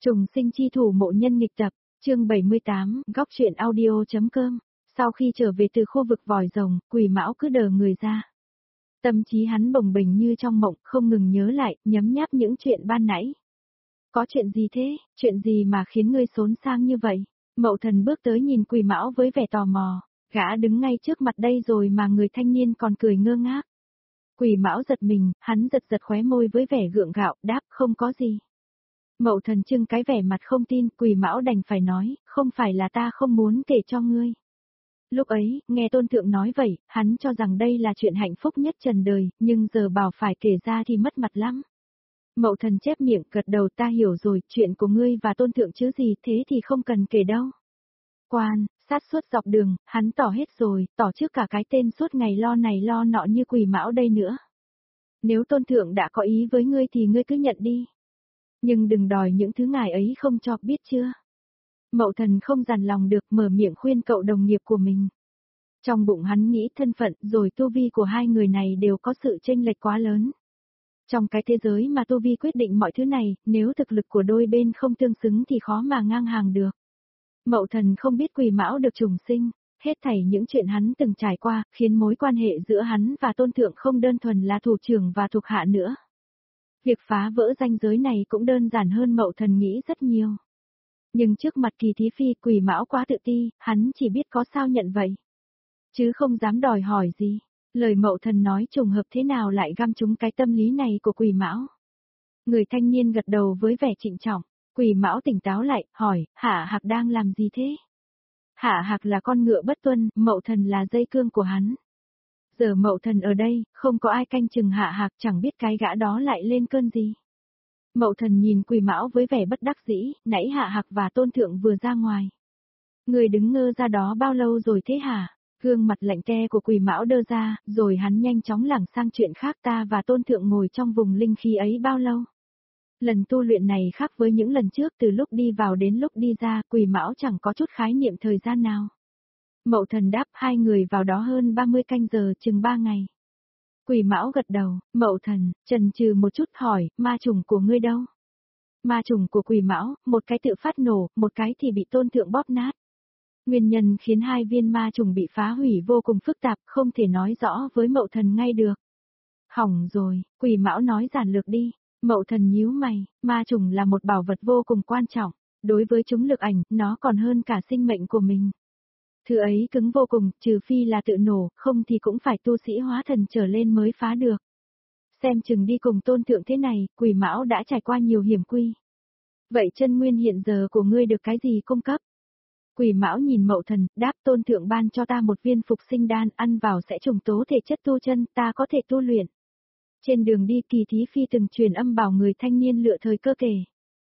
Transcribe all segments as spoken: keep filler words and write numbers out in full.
Trùng sinh chi thủ mộ nhân nghịch tập, chương bảy mươi tám, góc truyện audio.com. Sau khi trở về từ khu vực vòi rồng, Quỷ Mão cứ đờ người ra. Tâm trí hắn bồng bềnh như trong mộng, không ngừng nhớ lại, nhấm nháp những chuyện ban nãy. Có chuyện gì thế, chuyện gì mà khiến ngươi xốn sang như vậy? Mậu Thần bước tới nhìn Quỷ Mão với vẻ tò mò, gã đứng ngay trước mặt đây rồi mà người thanh niên còn cười ngơ ngác. Quỷ Mão giật mình, hắn giật giật khóe môi với vẻ gượng gạo, đáp không có gì. Mậu Thần trưng cái vẻ mặt không tin, Quỷ Mão đành phải nói, không phải là ta không muốn kể cho ngươi. Lúc ấy, nghe Tôn Thượng nói vậy, hắn cho rằng đây là chuyện hạnh phúc nhất trần đời, nhưng giờ bảo phải kể ra thì mất mặt lắm. Mậu Thần chép miệng gật đầu, ta hiểu rồi, chuyện của ngươi và Tôn Thượng chứ gì, thế thì không cần kể đâu. Quan, sát suốt dọc đường, hắn tỏ hết rồi, tỏ trước cả cái tên suốt ngày lo này lo nọ như Quỷ Mão đây nữa. Nếu Tôn Thượng đã có ý với ngươi thì ngươi cứ nhận đi. Nhưng đừng đòi những thứ ngài ấy không cho, biết chưa? Mậu Thần không dằn lòng được, mở miệng khuyên cậu đồng nghiệp của mình. Trong bụng hắn nghĩ thân phận rồi tu vi của hai người này đều có sự chênh lệch quá lớn. Trong cái thế giới mà tu vi quyết định mọi thứ này, nếu thực lực của đôi bên không tương xứng thì khó mà ngang hàng được. Mậu Thần không biết Quỷ Mão được trùng sinh, hết thảy những chuyện hắn từng trải qua, khiến mối quan hệ giữa hắn và Tôn Thượng không đơn thuần là thủ trưởng và thuộc hạ nữa. Việc phá vỡ ranh giới này cũng đơn giản hơn Mậu Thần nghĩ rất nhiều. Nhưng trước mặt Kỳ Thí Phi, Quỷ Mão quá tự ti, hắn chỉ biết có sao nhận vậy. Chứ không dám đòi hỏi gì. Lời Mậu Thần nói trùng hợp thế nào lại găm trúng cái tâm lý này của Quỷ Mão. Người thanh niên gật đầu với vẻ trịnh trọng. Quỷ Mão tỉnh táo lại, hỏi, Hạ Hạc đang làm gì thế? Hạ Hạc là con ngựa bất tuân, Mậu Thần là dây cương của hắn. Giờ Mậu Thần ở đây, không có ai canh chừng Hạ Hạc, chẳng biết cái gã đó lại lên cơn gì. Mậu Thần nhìn Quỷ Mão với vẻ bất đắc dĩ, nãy Hạ Hạc và Tôn Thượng vừa ra ngoài. Người đứng ngơ ra đó bao lâu rồi thế hả? Gương mặt lạnh te của Quỷ Mão đơ ra, rồi hắn nhanh chóng lảng sang chuyện khác, ta và Tôn Thượng ngồi trong vùng linh khí ấy bao lâu? Lần tu luyện này khác với những lần trước, từ lúc đi vào đến lúc đi ra, Quỷ Mão chẳng có chút khái niệm thời gian nào. Mậu Thần đáp, hai người vào đó hơn ba mươi canh giờ, chừng ba ngày. Quỷ Mão gật đầu, Mậu Thần, chần chừ một chút hỏi, ma trùng của ngươi đâu? Ma trùng của Quỷ Mão, một cái tự phát nổ, một cái thì bị Tôn Thượng bóp nát. Nguyên nhân khiến hai viên ma trùng bị phá hủy vô cùng phức tạp, không thể nói rõ với Mậu Thần ngay được. Hỏng rồi, Quỷ Mão nói giản lược đi. Mậu Thần nhíu mày, ma trùng là một bảo vật vô cùng quan trọng, đối với chúng lực ảnh, nó còn hơn cả sinh mệnh của mình. Thứ ấy cứng vô cùng, trừ phi là tự nổ, không thì cũng phải tu sĩ hóa thần trở lên mới phá được. Xem chừng đi cùng Tôn Thượng thế này, Quỷ Mão đã trải qua nhiều hiểm nguy. Vậy chân nguyên hiện giờ của ngươi được cái gì cung cấp? Quỷ Mão nhìn Mậu Thần, đáp, Tôn Thượng ban cho ta một viên phục sinh đan, ăn vào sẽ trùng tố thể chất tu chân, ta có thể tu luyện. Trên đường đi, Kỳ Thí Phi từng truyền âm bảo người thanh niên lựa thời cơ kể.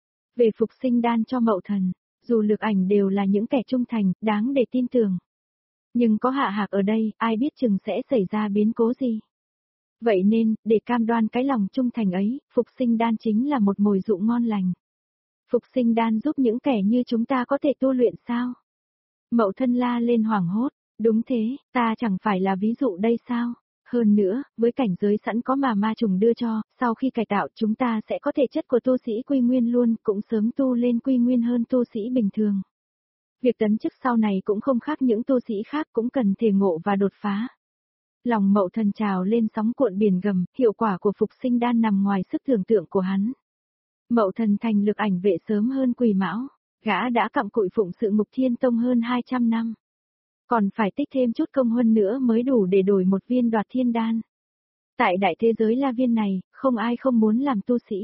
Về phục sinh đan cho Mậu Thần, dù lực ảnh đều là những kẻ trung thành, đáng để tin tưởng. Nhưng có Hạ Hạc ở đây, ai biết chừng sẽ xảy ra biến cố gì. Vậy nên, để cam đoan cái lòng trung thành ấy, phục sinh đan chính là một mồi dụ ngon lành. Phục sinh đan giúp những kẻ như chúng ta có thể tu luyện sao? Mậu Thân la lên hoảng hốt, đúng thế, ta chẳng phải là ví dụ đây sao? Hơn nữa, với cảnh giới sẵn có mà ma trùng đưa cho, sau khi cải tạo chúng ta sẽ có thể chất của tu sĩ quy nguyên luôn, cũng sớm tu lên quy nguyên hơn tu sĩ bình thường. Việc tấn chức sau này cũng không khác những tu sĩ khác, cũng cần thể ngộ và đột phá. Lòng Mậu Thần trào lên sóng cuộn biển gầm, hiệu quả của phục sinh đan nằm ngoài sức tưởng tượng của hắn. Mậu Thần thành lực ảnh vệ sớm hơn Quỷ Mão, gã đã cặm cụi phụng sự Ngục Thiên Tông hơn hai trăm năm. Còn phải tích thêm chút công huân nữa mới đủ để đổi một viên Đoạt Thiên Đan. Tại đại thế giới La Viên này, không ai không muốn làm tu sĩ.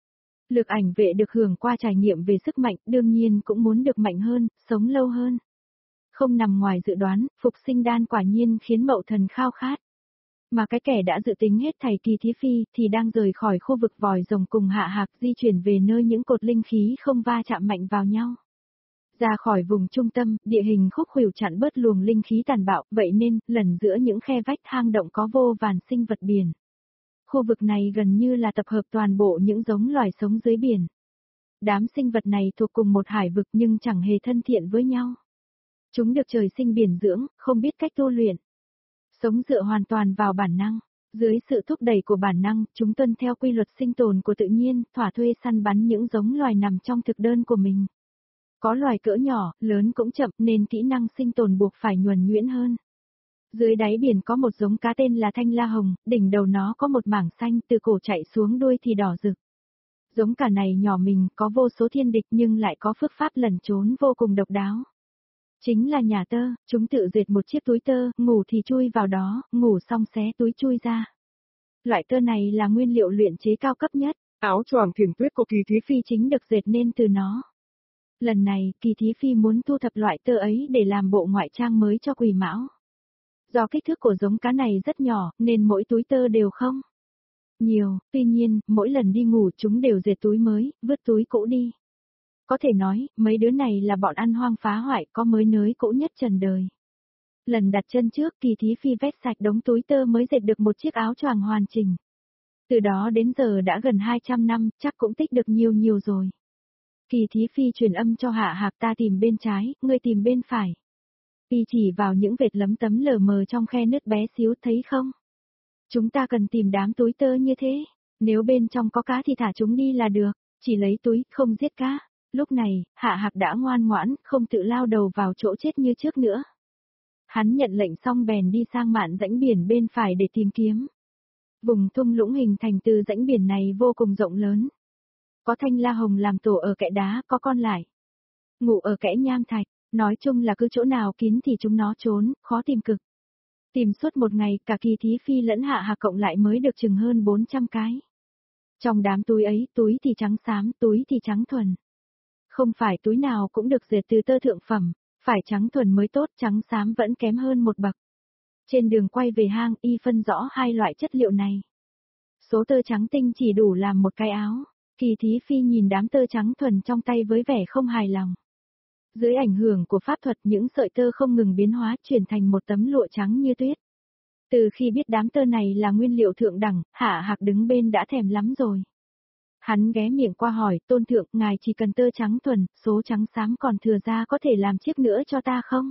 Lực ảnh vệ được hưởng qua trải nghiệm về sức mạnh, đương nhiên cũng muốn được mạnh hơn, sống lâu hơn. Không nằm ngoài dự đoán, phục sinh đan quả nhiên khiến Mậu Thần khao khát. Mà cái kẻ đã dự tính hết thảy Kỳ Thí Phi thì đang rời khỏi khu vực vòi rồng cùng Hạ Hạc, di chuyển về nơi những cột linh khí không va chạm mạnh vào nhau. Ra khỏi vùng trung tâm, địa hình khúc khuỷu chặn bớt luồng linh khí tàn bạo, vậy nên, lần giữa những khe vách hang động có vô vàn sinh vật biển. Khu vực này gần như là tập hợp toàn bộ những giống loài sống dưới biển. Đám sinh vật này thuộc cùng một hải vực nhưng chẳng hề thân thiện với nhau. Chúng được trời sinh biển dưỡng, không biết cách tu luyện. Sống dựa hoàn toàn vào bản năng. Dưới sự thúc đẩy của bản năng, chúng tuân theo quy luật sinh tồn của tự nhiên, thỏa thuê săn bắn những giống loài nằm trong thực đơn của mình. Có loài cỡ nhỏ, lớn cũng chậm nên kỹ năng sinh tồn buộc phải nhuần nhuyễn hơn. Dưới đáy biển có một giống cá tên là thanh la hồng, đỉnh đầu nó có một mảng xanh, từ cổ chạy xuống đuôi thì đỏ rực. Giống cá này nhỏ mình, có vô số thiên địch nhưng lại có phương pháp lẩn trốn vô cùng độc đáo. Chính là nhà tơ, chúng tự dệt một chiếc túi tơ, ngủ thì chui vào đó, ngủ xong xé túi chui ra. Loại tơ này là nguyên liệu luyện chế cao cấp nhất, áo choàng thiểm tuyết của Kỳ Thí Phi chính được dệt nên từ nó. Lần này, Kỳ Thí Phi muốn thu thập loại tơ ấy để làm bộ ngoại trang mới cho Quỳ Mão. Do kích thước của giống cá này rất nhỏ, nên mỗi túi tơ đều không nhiều, tuy nhiên, mỗi lần đi ngủ chúng đều dệt túi mới, vứt túi cũ đi. Có thể nói, mấy đứa này là bọn ăn hoang phá hoại có mới nới cũ nhất trần đời. Lần đặt chân trước, Kỳ Thí Phi vét sạch đống túi tơ mới dệt được một chiếc áo choàng hoàn chỉnh. Từ đó đến giờ đã gần hai trăm năm, chắc cũng tích được nhiều nhiều rồi. Kỳ Thí Phi truyền âm cho Hạ Hạc, ta tìm bên trái, ngươi tìm bên phải. Phi chỉ vào những vệt lấm tấm lờ mờ trong khe nứt bé xíu, thấy không? Chúng ta cần tìm đám túi tơ như thế. Nếu bên trong có cá thì thả chúng đi là được, chỉ lấy túi, không giết cá. Lúc này, Hạ Hạc đã ngoan ngoãn, không tự lao đầu vào chỗ chết như trước nữa. Hắn nhận lệnh xong bèn đi sang mạn rãnh biển bên phải để tìm kiếm. Vùng thung lũng hình thành từ rãnh biển này vô cùng rộng lớn. Có thanh la hồng làm tổ ở kẽ đá, có con lại ngủ ở kẽ nham thạch, nói chung là cứ chỗ nào kín thì chúng nó trốn, khó tìm cực. Tìm suốt một ngày, cả Kỳ Thí Phi lẫn Hạ Hạc cộng lại mới được chừng hơn bốn trăm cái. Trong đám túi ấy, túi thì trắng xám, túi thì trắng thuần. Không phải túi nào cũng được dệt từ tơ thượng phẩm, phải trắng thuần mới tốt, trắng xám vẫn kém hơn một bậc. Trên đường quay về hang, y phân rõ hai loại chất liệu này. Số tơ trắng tinh chỉ đủ làm một cái áo. Kỳ Thí Phi nhìn đám tơ trắng thuần trong tay với vẻ không hài lòng. Dưới ảnh hưởng của pháp thuật, những sợi tơ không ngừng biến hóa chuyển thành một tấm lụa trắng như tuyết. Từ khi biết đám tơ này là nguyên liệu thượng đẳng, Hạ Hạc đứng bên đã thèm lắm rồi. Hắn ghé miệng qua hỏi, tôn thượng, ngài chỉ cần tơ trắng thuần, số trắng xám còn thừa ra có thể làm chiếc nữa cho ta không?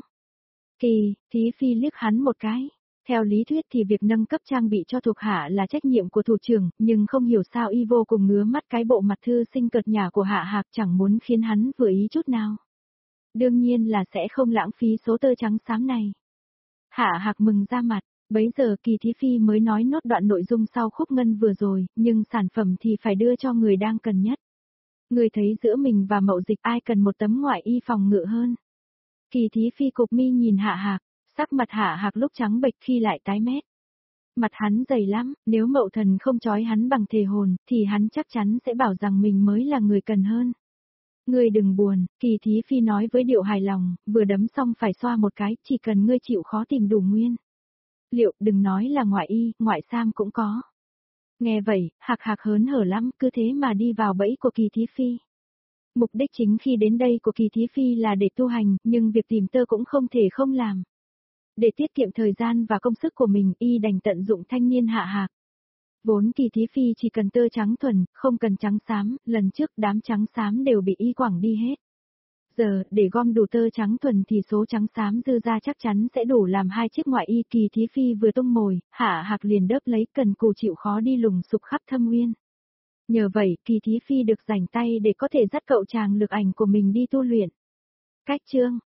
Kỳ Thí Phi liếc hắn một cái. Theo lý thuyết thì việc nâng cấp trang bị cho thuộc hạ là trách nhiệm của thủ trưởng, nhưng không hiểu sao y vô cùng ngứa mắt cái bộ mặt thư sinh cợt nhả của Hạ Hạc, chẳng muốn khiến hắn vừa ý chút nào. Đương nhiên là sẽ không lãng phí số tơ trắng xám này. Hạ Hạc mừng ra mặt, bấy giờ Kỳ Thí Phi mới nói nốt đoạn nội dung sau khúc ngân vừa rồi, nhưng sản phẩm thì phải đưa cho người đang cần nhất. Người thấy giữa mình và Mậu Dịch ai cần một tấm ngoại y phòng ngự hơn. Kỳ Thí Phi cụp mi nhìn Hạ Hạc, sắc mặt Hạ Hạc lúc trắng bệch khi lại tái mét. Mặt hắn dày lắm, nếu Mậu Thần không trói hắn bằng thề hồn, thì hắn chắc chắn sẽ bảo rằng mình mới là người cần hơn. Ngươi đừng buồn, Kỳ Thí Phi nói với điệu hài lòng, vừa đấm xong phải xoa một cái, chỉ cần ngươi chịu khó tìm đủ nguyên liệu, đừng nói là ngoại y, ngoại sam cũng có. Nghe vậy, Hạc Hạc hớn hở lắm, cứ thế mà đi vào bẫy của Kỳ Thí Phi. Mục đích chính khi đến đây của Kỳ Thí Phi là để tu hành, nhưng việc tìm tơ cũng không thể không làm. Để tiết kiệm thời gian và công sức của mình, y đành tận dụng thanh niên Hạ Hạc. Vốn Kỳ Thí Phi chỉ cần tơ trắng thuần, không cần trắng xám, lần trước đám trắng xám đều bị y quẳng đi hết. Giờ, để gom đủ tơ trắng thuần thì số trắng xám dư ra chắc chắn sẽ đủ làm hai chiếc ngoại y. Kỳ Thí Phi vừa tung mồi, Hạ Hạc liền đớp lấy, cần cù chịu khó đi lùng sục khắp thâm nguyên. Nhờ vậy, Kỳ Thí Phi được rảnh tay để có thể dắt cậu chàng lực ảnh của mình đi tu luyện. Cách chương